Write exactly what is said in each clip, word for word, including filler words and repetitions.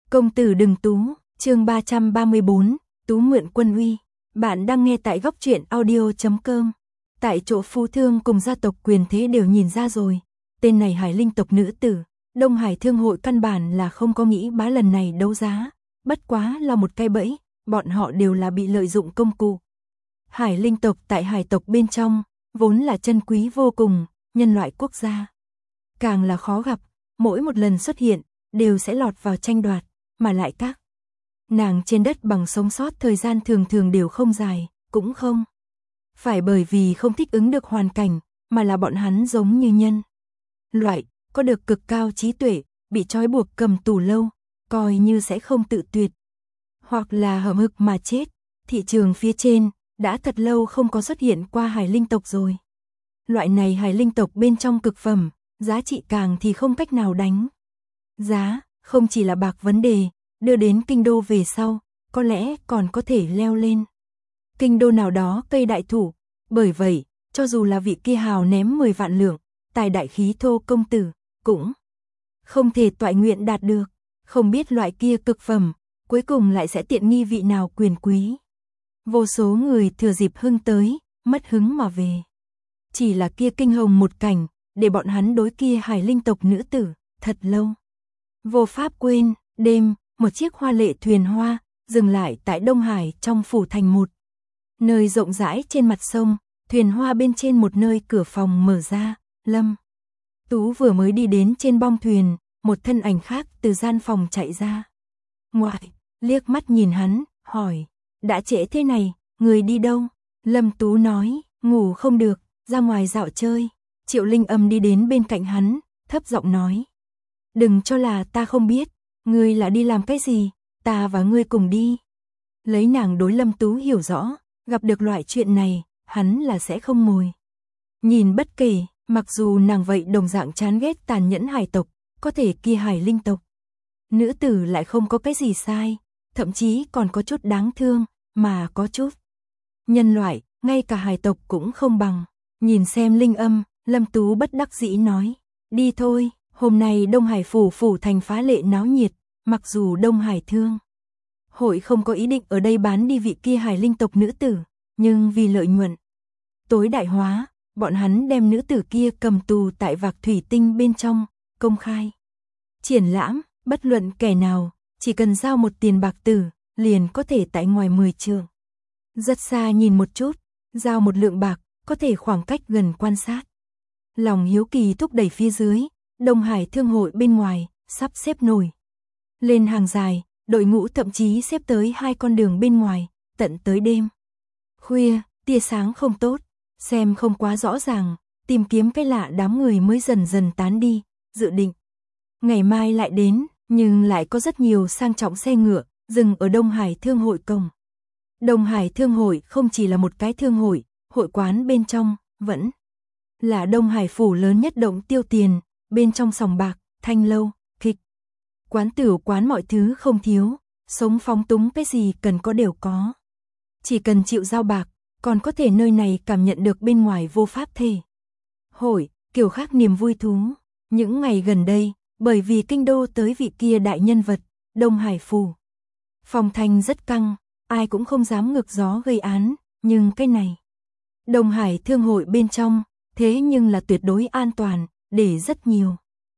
Công tử đừng tú, chương ba trăm ba mươi bốn, tú mượn quân uy. Bạn đang nghe tại góc truyện audio chấm com. Tại chỗ phu thương cùng gia tộc quyền thế đều nhìn ra rồi. Tên này Hải Linh tộc nữ tử, Đông Hải Thương hội căn bản là không có nghĩ bá lần này đấu giá. Bất quá là một cái bẫy, bọn họ đều là bị lợi dụng công cụ. Hải Linh tộc tại hải tộc bên trong, vốn là chân quý vô cùng, nhân loại quốc gia. Càng là khó gặp, mỗi một lần xuất hiện, đều sẽ lọt vào tranh đoạt, mà lại các nàng trên đất bằng sống sót thời gian thường thường đều không dài, cũng không phải bởi vì không thích ứng được hoàn cảnh, mà là bọn hắn giống như nhân loại, có được cực cao trí tuệ, bị trói buộc cầm tù lâu, coi như sẽ không tự tuyệt, hoặc là hậm hực mà chết. Thị trường phía trên đã thật lâu không có xuất hiện qua Hải Linh tộc rồi. Loại này Hải Linh tộc bên trong cực phẩm, giá trị càng thì không cách nào đánh giá, không chỉ là bạc vấn đề, đưa đến kinh đô về sau, có lẽ còn có thể leo lên kinh đô nào đó cây đại thụ. Bởi vậy, cho dù là vị kia hào ném mười vạn lượng, tài đại khí thô công tử, cũng không thể toại nguyện đạt được. Không biết loại kia cực phẩm, cuối cùng lại sẽ tiện nghi vị nào quyền quý. Vô số người thừa dịp hưng tới, mất hứng mà về. Chỉ là kia kinh hồng một cảnh, để bọn hắn đối kia Hải Linh tộc nữ tử, thật lâu vô pháp quên. Đêm, một chiếc hoa lệ thuyền hoa, dừng lại tại Đông Hải trong phủ thành một nơi rộng rãi trên mặt sông. Thuyền hoa bên trên một nơi cửa phòng mở ra, Lâm Tú vừa mới đi đến trên bong thuyền, một thân ảnh khác từ gian phòng chạy ra ngoài, liếc mắt nhìn hắn, hỏi, đã trễ thế này, người đi đâu? Lâm Tú nói, ngủ không được, ra ngoài dạo chơi. Triệu Linh Âm đi đến bên cạnh hắn, thấp giọng nói, đừng cho là ta không biết, ngươi là đi làm cái gì, ta và ngươi cùng đi. Lấy nàng đối Lâm Tú hiểu rõ, gặp được loại chuyện này, hắn là sẽ không ngồi nhìn bất kể. Mặc dù nàng vậy đồng dạng chán ghét tàn nhẫn hải tộc, có thể kia Hải Linh tộc nữ tử lại không có cái gì sai, thậm chí còn có chút đáng thương, mà có chút nhân loại, ngay cả hải tộc cũng không bằng. Nhìn xem Linh Âm, Lâm Tú bất đắc dĩ nói, đi thôi, hôm nay Đông Hải phủ phủ thành phá lệ náo nhiệt, mặc dù Đông Hải Thương hội không có ý định ở đây bán đi vị kia Hải Linh tộc nữ tử, nhưng vì lợi nhuận tối đại hóa, bọn hắn đem nữ tử kia cầm tù tại vạc thủy tinh bên trong, công khai triển lãm, bất luận kẻ nào, chỉ cần giao một tiền bạc tử, liền có thể tại ngoài mười trượng rất xa nhìn một chút, giao một lượng bạc, có thể khoảng cách gần quan sát. Lòng hiếu kỳ thúc đẩy phía dưới, Đông Hải Thương hội bên ngoài, sắp xếp nổi lên hàng dài, đội ngũ thậm chí xếp tới hai con đường bên ngoài, tận tới đêm khuya, tia sáng không tốt, xem không quá rõ ràng, tìm kiếm cái lạ đám người mới dần dần tán đi, dự định ngày mai lại đến, nhưng lại có rất nhiều sang trọng xe ngựa dừng ở Đông Hải Thương hội cổng. Đông Hải Thương hội không chỉ là một cái thương hội, hội quán bên trong vẫn là Đông Hải phủ lớn nhất động tiêu tiền, bên trong sòng bạc, thanh lâu, kịch quán, tửu quán, mọi thứ không thiếu, sống phóng túng, cái gì cần có đều có. Chỉ cần chịu giao bạc, còn có thể nơi này cảm nhận được bên ngoài vô pháp thể hội, kiểu khác niềm vui thú. Những ngày gần đây, bởi vì kinh đô tới vị kia đại nhân vật, Đông Hải phủ phong thanh rất căng, ai cũng không dám ngược gió gây án, nhưng cái này Đông Hải Thương hội bên trong, thế nhưng là tuyệt đối an toàn, để rất nhiều.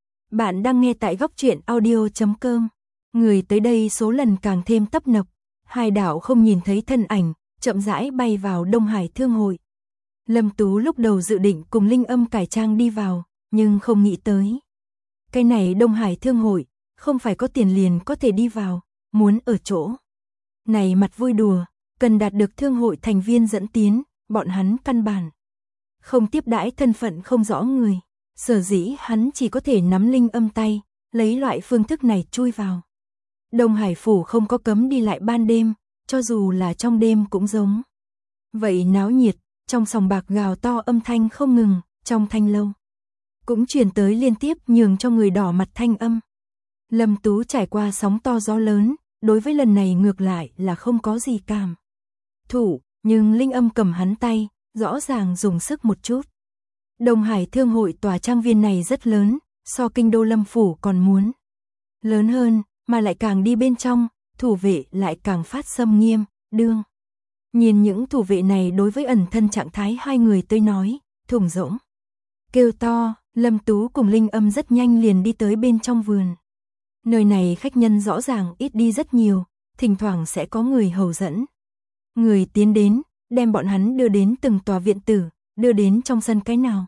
Bạn đang nghe tại góc truyện audio chấm com. Người tới đây số lần càng thêm tấp nập, hai đảo không nhìn thấy thân ảnh, chậm rãi bay vào Đông Hải Thương hội. Lâm Tú lúc đầu dự định cùng Linh Âm cải trang đi vào, nhưng không nghĩ tới. Cái này Đông Hải Thương hội, không phải có tiền liền có thể đi vào, muốn ở chỗ này mặt vui đùa, cần đạt được thương hội thành viên dẫn tiến, bọn hắn căn bản không tiếp đãi thân phận không rõ người. Sở dĩ hắn chỉ có thể nắm Linh Âm tay, lấy loại phương thức này chui vào. Đông Hải phủ không có cấm đi lại ban đêm, cho dù là trong đêm cũng giống vậy náo nhiệt, trong sòng bạc gào to âm thanh không ngừng, trong thanh lâu cũng truyền tới liên tiếp nhường cho người đỏ mặt thanh âm. Lâm Tú trải qua sóng to gió lớn, đối với lần này ngược lại là không có gì cảm thụ, nhưng Linh Âm cầm hắn tay, rõ ràng dùng sức một chút. Đông Hải Thương hội tòa trang viên này rất lớn, so kinh đô Lâm phủ còn muốn lớn hơn, mà lại càng đi bên trong, thủ vệ lại càng phát xâm nghiêm, đương. Nhìn những thủ vệ này đối với ẩn thân trạng thái hai người tới nói, thủng rỗng. Kêu to, Lâm Tú cùng Linh Âm rất nhanh liền đi tới bên trong vườn. Nơi này khách nhân rõ ràng ít đi rất nhiều, thỉnh thoảng sẽ có người hầu dẫn. Người tiến đến, đem bọn hắn đưa đến từng tòa viện tử, đưa đến trong sân cái nào.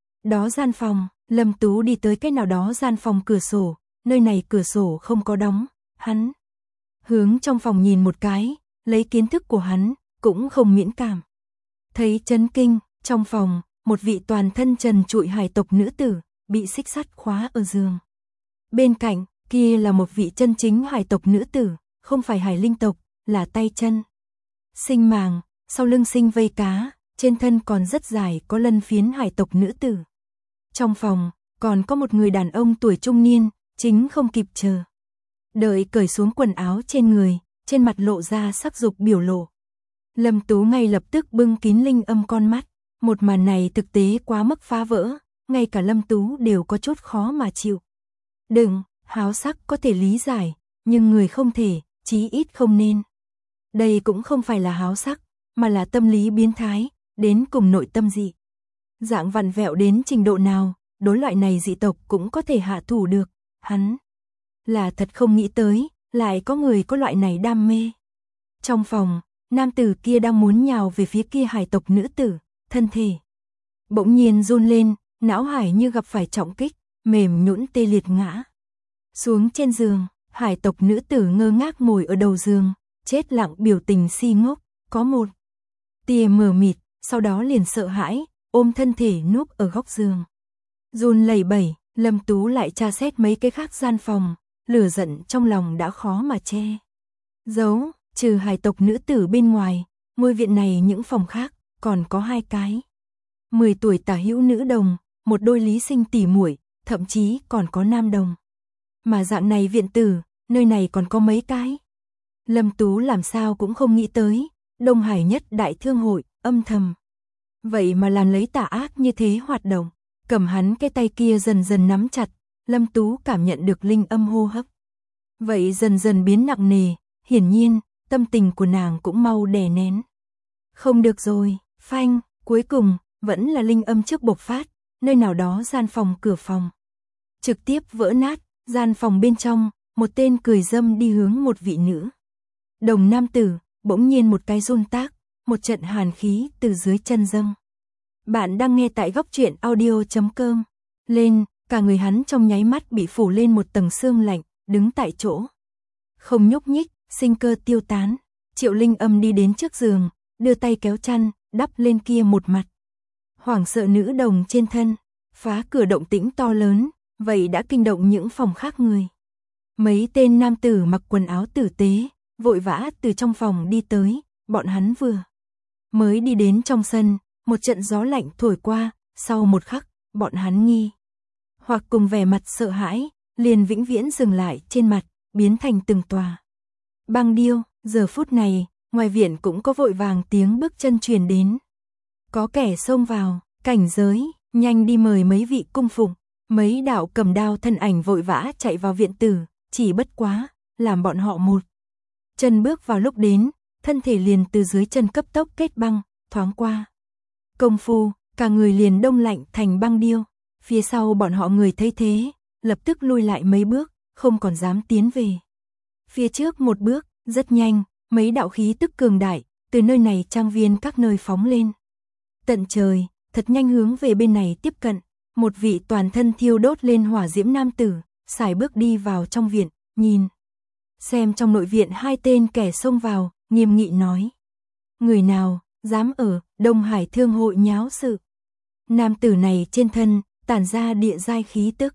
Đó gian phòng, Lâm Tú đi tới cái nào đó gian phòng cửa sổ, nơi này cửa sổ không có đóng, hắn hướng trong phòng nhìn một cái, lấy kiến thức của hắn, cũng không miễn cảm. Thấy chấn kinh, trong phòng, một vị toàn thân trần trụi hải tộc nữ tử, bị xích sắt khóa ở giường. Bên cạnh, kia là một vị chân chính hải tộc nữ tử, không phải hải linh tộc, là tay chân sinh màng, sau lưng sinh vây cá, trên thân còn rất dài có lân phiến hải tộc nữ tử. Trong phòng, còn có một người đàn ông tuổi trung niên, chính không kịp chờ. Đợi cởi xuống quần áo trên người, trên mặt lộ ra sắc dục biểu lộ. Lâm Tú ngay lập tức bưng kín Linh Âm con mắt, một màn này thực tế quá mức phá vỡ, ngay cả Lâm Tú đều có chút khó mà chịu. Đừng, háo sắc có thể lý giải, nhưng người không thể, chí ít không nên. Đây cũng không phải là háo sắc, mà là tâm lý biến thái, đến cùng nội tâm dị. Dạng vặn vẹo đến trình độ nào, đối loại này dị tộc cũng có thể hạ thủ được, hắn là thật không nghĩ tới, lại có người có loại này đam mê. Trong phòng, nam tử kia đang muốn nhào về phía kia hải tộc nữ tử, thân thể bỗng nhiên run lên, não hải như gặp phải trọng kích, mềm nhũn tê liệt ngã xuống trên giường. Hải tộc nữ tử ngơ ngác ngồi ở đầu giường, chết lặng biểu tình si ngốc, có một tia mờ mịt, sau đó liền sợ hãi, ôm thân thể núp ở góc giường. Run lẩy bẩy, Lâm Tú lại tra xét mấy cái khác gian phòng, lửa giận trong lòng đã khó mà che giấu, trừ hải tộc nữ tử bên ngoài, ngôi viện này những phòng khác còn có hai cái mười tuổi tả hữu nữ đồng, một đôi lý sinh tỉ muội, thậm chí còn có nam đồng. Mà dạng này viện tử, nơi này còn có mấy cái. Lâm Tú làm sao cũng không nghĩ tới, Đông Hải nhất đại thương hội, âm thầm. Vậy mà làm lấy tà ác như thế hoạt động, cầm hắn cái tay kia dần dần nắm chặt, Lâm Tú cảm nhận được Linh Âm hô hấp. Vậy dần dần biến nặng nề, hiển nhiên, tâm tình của nàng cũng mau đè nén. Không được rồi, phanh, cuối cùng, vẫn là Linh Âm trước bộc phát, nơi nào đó gian phòng cửa phòng. Trực tiếp vỡ nát, gian phòng bên trong, một tên cười dâm đi hướng một vị nữ đồng nam tử, bỗng nhiên một cái run tác, một trận hàn khí từ dưới chân dâng. Bạn đang nghe tại góc truyện audio chấm com. Lên, cả người hắn trong nháy mắt bị phủ lên một tầng sương lạnh, đứng tại chỗ. Không nhúc nhích, sinh cơ tiêu tán. Triệu Linh Âm đi đến trước giường, đưa tay kéo chăn, đắp lên kia một mặt. Hoảng sợ nữ đồng trên thân, phá cửa động tĩnh to lớn, vậy đã kinh động những phòng khác người. Mấy tên nam tử mặc quần áo tử tế, vội vã từ trong phòng đi tới, bọn hắn vừa mới đi đến trong sân, một trận gió lạnh thổi qua, sau một khắc, bọn hắn nghi hoặc cùng vẻ mặt sợ hãi, liền vĩnh viễn dừng lại trên mặt, biến thành từng tòa băng điêu. Giờ phút này, ngoài viện cũng có vội vàng tiếng bước chân truyền đến. Có kẻ xông vào, cảnh giới, nhanh đi mời mấy vị cung phụng. Mấy đạo cầm đao thân ảnh vội vã chạy vào viện tử, chỉ bất quá, làm bọn họ một chân bước vào lúc đến, thân thể liền từ dưới chân cấp tốc kết băng, thoáng qua công phu, cả người liền đông lạnh thành băng điêu. Phía sau bọn họ người thấy thế, lập tức lui lại mấy bước, không còn dám tiến về phía trước một bước. Rất nhanh, mấy đạo khí tức cường đại, từ nơi này trang viên các nơi phóng lên tận trời, thật nhanh hướng về bên này tiếp cận. Một vị toàn thân thiêu đốt lên hỏa diễm nam tử, sải bước đi vào trong viện, nhìn xem trong nội viện hai tên kẻ xông vào, nghiêm nghị nói: người nào dám ở Đông Hải thương hội nháo sự? Nam tử này trên thân tản ra địa giai khí tức.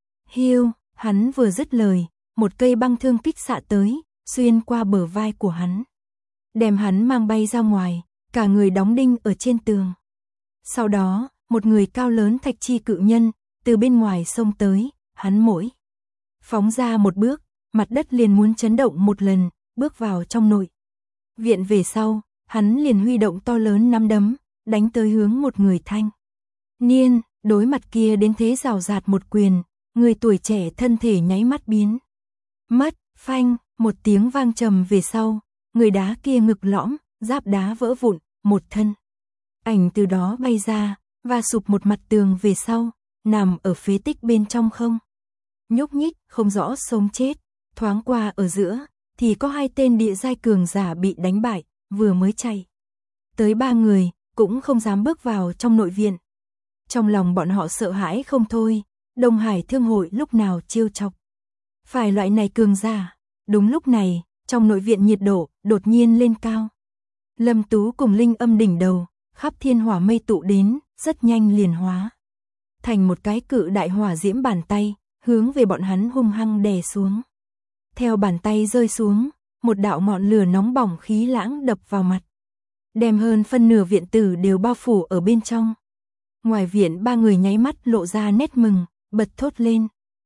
Hiu, hắn vừa dứt lời, một cây băng thương kích xạ tới, xuyên qua bờ vai của hắn, đem hắn mang bay ra ngoài, cả người đóng đinh ở trên tường. Sau đó, một người cao lớn thạch chi cự nhân từ bên ngoài xông tới, hắn mỗi phóng ra một bước, mặt đất liền muốn chấn động một lần, bước vào trong nội viện về sau, hắn liền huy động to lớn nắm đấm, đánh tới hướng một người thanh niên. Đối mặt kia đến thế rào rạt một quyền, người tuổi trẻ thân thể nháy mắt biến mất, Phanh, một tiếng vang trầm về sau, người đá kia ngực lõm, giáp đá vỡ vụn, một thân ảnh từ đó bay ra, và sụp một mặt tường về sau, nằm ở phế tích bên trong không nhúc nhích, không rõ sống chết. Thoáng qua ở giữa, thì có hai tên địa giai cường giả bị đánh bại, vừa mới chạy tới ba người, cũng không dám bước vào trong nội viện. Trong lòng bọn họ sợ hãi không thôi, Đông Hải Thương hội lúc nào chiêu chọc phải loại này cường giả. Đúng lúc này, trong nội viện nhiệt độ đột nhiên lên cao. Lâm Tú cùng linh âm đỉnh đầu, khắp thiên hỏa mây tụ đến, rất nhanh liền hóa thành một cái cự đại hỏa diễm bàn tay, hướng về bọn hắn hung hăng đè xuống. Theo bàn tay rơi xuống, một đạo ngọn lửa nóng bỏng khí lãng đập vào mặt, đem hơn phân nửa viện tử đều bao phủ ở bên trong. Ngoài viện ba người nháy mắt lộ ra nét mừng, bật thốt lên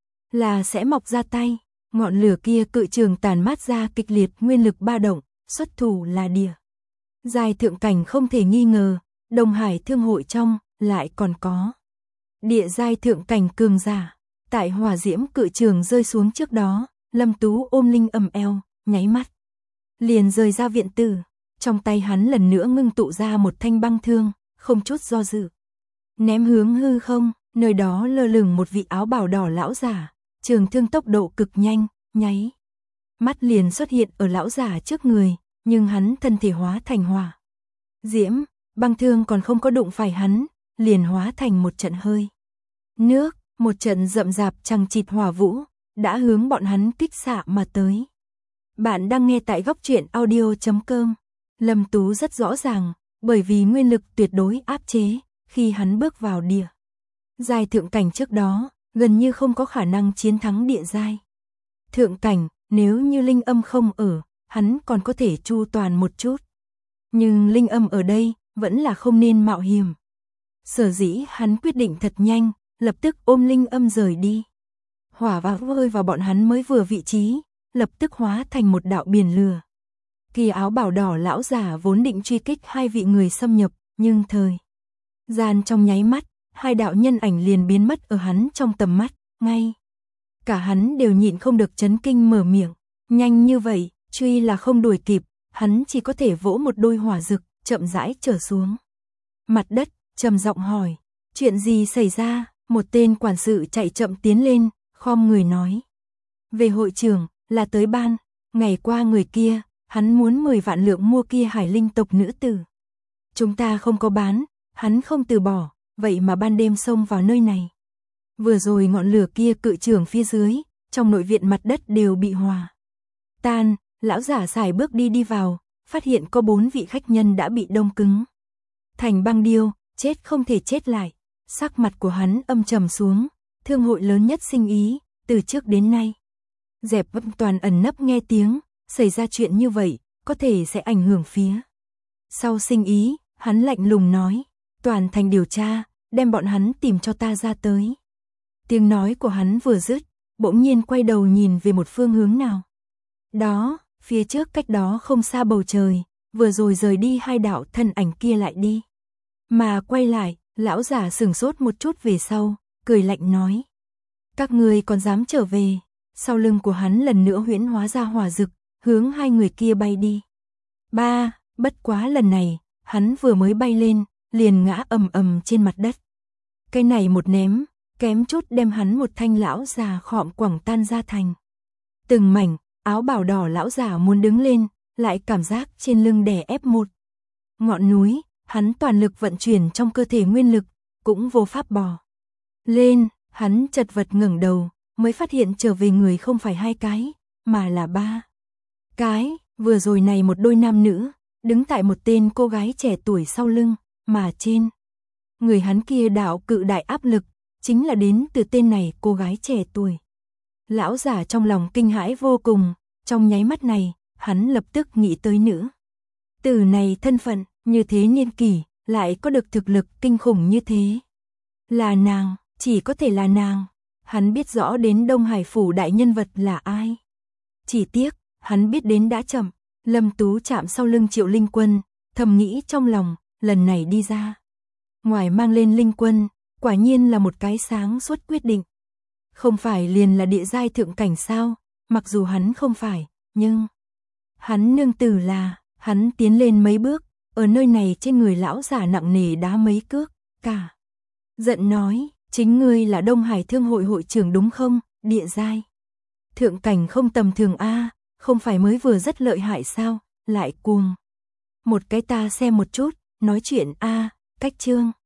là sẽ mọc ra tay. Ngọn lửa kia cự trường tàn mát ra kịch liệt nguyên lực ba động, xuất thủ là địa giai thượng cảnh không thể nghi ngờ. Đông Hải Thương hội trong lại còn có địa giai thượng cảnh cường giả. Tại hỏa diễm cự trường rơi xuống trước đó, Lâm Tú ôm linh âm eo, nháy mắt liền rời ra viện tử. Trong tay hắn lần nữa ngưng tụ ra một thanh băng thương, không chút do dự ném hướng hư không. Nơi đó lơ lửng một vị áo bào đỏ lão giả, trường thương tốc độ cực nhanh, nháy mắt liền xuất hiện ở lão giả trước người, nhưng hắn thân thể hóa thành hỏa diễm, băng thương còn không có đụng phải hắn, liền hóa thành một trận hơi nước, một trận rậm rạp chằng chịt hỏa vũ, đã hướng bọn hắn kích xạ mà tới. Bạn đang nghe tại góc truyện audio chấm com. Lâm Tú rất rõ ràng, bởi vì nguyên lực tuyệt đối áp chế, khi hắn bước vào địa giai thượng cảnh trước đó, gần như không có khả năng chiến thắng địa giai thượng cảnh. Nếu như linh âm không ở, hắn còn có thể chu toàn một chút. Nhưng linh âm ở đây, vẫn là không nên mạo hiểm. Sở dĩ hắn quyết định thật nhanh, lập tức ôm linh âm rời đi. Hỏa và vơi vào bọn hắn mới vừa vị trí, lập tức hóa thành một đạo biển lửa. Kỳ áo bào đỏ lão giả vốn định truy kích hai vị người xâm nhập, nhưng thời gian trong nháy mắt, hai đạo nhân ảnh liền biến mất ở hắn trong tầm mắt, ngay cả hắn đều nhịn không được chấn kinh mở miệng. Nhanh như vậy, truy là không đuổi kịp, hắn chỉ có thể vỗ một đôi hỏa dực, chậm rãi trở xuống mặt đất, trầm giọng hỏi, chuyện gì xảy ra? Một tên quản sự chạy chậm tiến lên, khom người nói, về hội trưởng, là tới ban, ngày qua người kia, hắn muốn mười vạn lượng mua kia hải linh tộc nữ tử. Chúng ta không có bán, hắn không từ bỏ, vậy mà ban đêm xông vào nơi này. Vừa rồi ngọn lửa kia cự trường phía dưới, trong nội viện mặt đất đều bị hòa tan. Lão giả xài bước đi đi vào, phát hiện có bốn vị khách nhân đã bị đông cứng thành băng điêu, chết không thể chết lại. Sắc mặt của hắn âm trầm xuống, thương hội lớn nhất sinh ý, từ trước đến nay dẹp vấp toàn ẩn nấp nghe tiếng, xảy ra chuyện như vậy, có thể sẽ ảnh hưởng phía sau sinh ý. Hắn lạnh lùng nói, toàn thành điều tra, đem bọn hắn tìm cho ta ra tới. Tiếng nói của hắn vừa dứt, bỗng nhiên quay đầu nhìn về một phương hướng nào đó, phía trước cách đó không xa bầu trời, vừa rồi rời đi hai đạo thân ảnh kia lại đi. Mà quay lại, lão giả sửng sốt một chút về sau, cười lạnh nói, các ngươi còn dám trở về. Sau lưng của hắn lần nữa huyễn hóa ra hỏa dực, hướng hai người kia bay đi. Ba, bất quá lần này, hắn vừa mới bay lên, liền ngã ầm ầm trên mặt đất. Cái này một ném, kém chút đem hắn một thanh lão già khọm quẳng tan ra thành từng mảnh. Áo bào đỏ lão già muốn đứng lên, lại cảm giác trên lưng đè ép một ngọn núi, hắn toàn lực vận chuyển trong cơ thể nguyên lực, cũng vô pháp bò lên. Hắn chật vật ngẩng đầu, mới phát hiện trở về người không phải hai cái, mà là ba cái. Vừa rồi này một đôi nam nữ, đứng tại một tên cô gái trẻ tuổi sau lưng, mà trên người hắn kia đạo cự đại áp lực, chính là đến từ tên này cô gái trẻ tuổi. Lão giả trong lòng kinh hãi vô cùng, trong nháy mắt này, hắn lập tức nghĩ tới nữ tử này thân phận, như thế niên kỷ, lại có được thực lực kinh khủng như thế. Là nàng, chỉ có thể là nàng. Hắn biết rõ đến Đông Hải phủ đại nhân vật là ai. Chỉ tiếc, hắn biết đến đã chậm. Lâm Tú chạm sau lưng Triệu Linh Quân, thầm nghĩ trong lòng, lần này đi ra ngoài mang lên Linh Quân, quả nhiên là một cái sáng suốt quyết định. Không phải liền là địa giai thượng cảnh sao, mặc dù hắn không phải, nhưng hắn nương tử là, hắn tiến lên mấy bước, ở nơi này trên người lão giả nặng nề đá mấy cước, cả giận nói, chính ngươi là Đông Hải Thương hội hội trưởng đúng không, địa giai. Thượng cảnh không tầm thường a, không phải mới vừa rất lợi hại sao, lại cuồng. Một cái ta xem một chút, nói chuyện a, cách chương.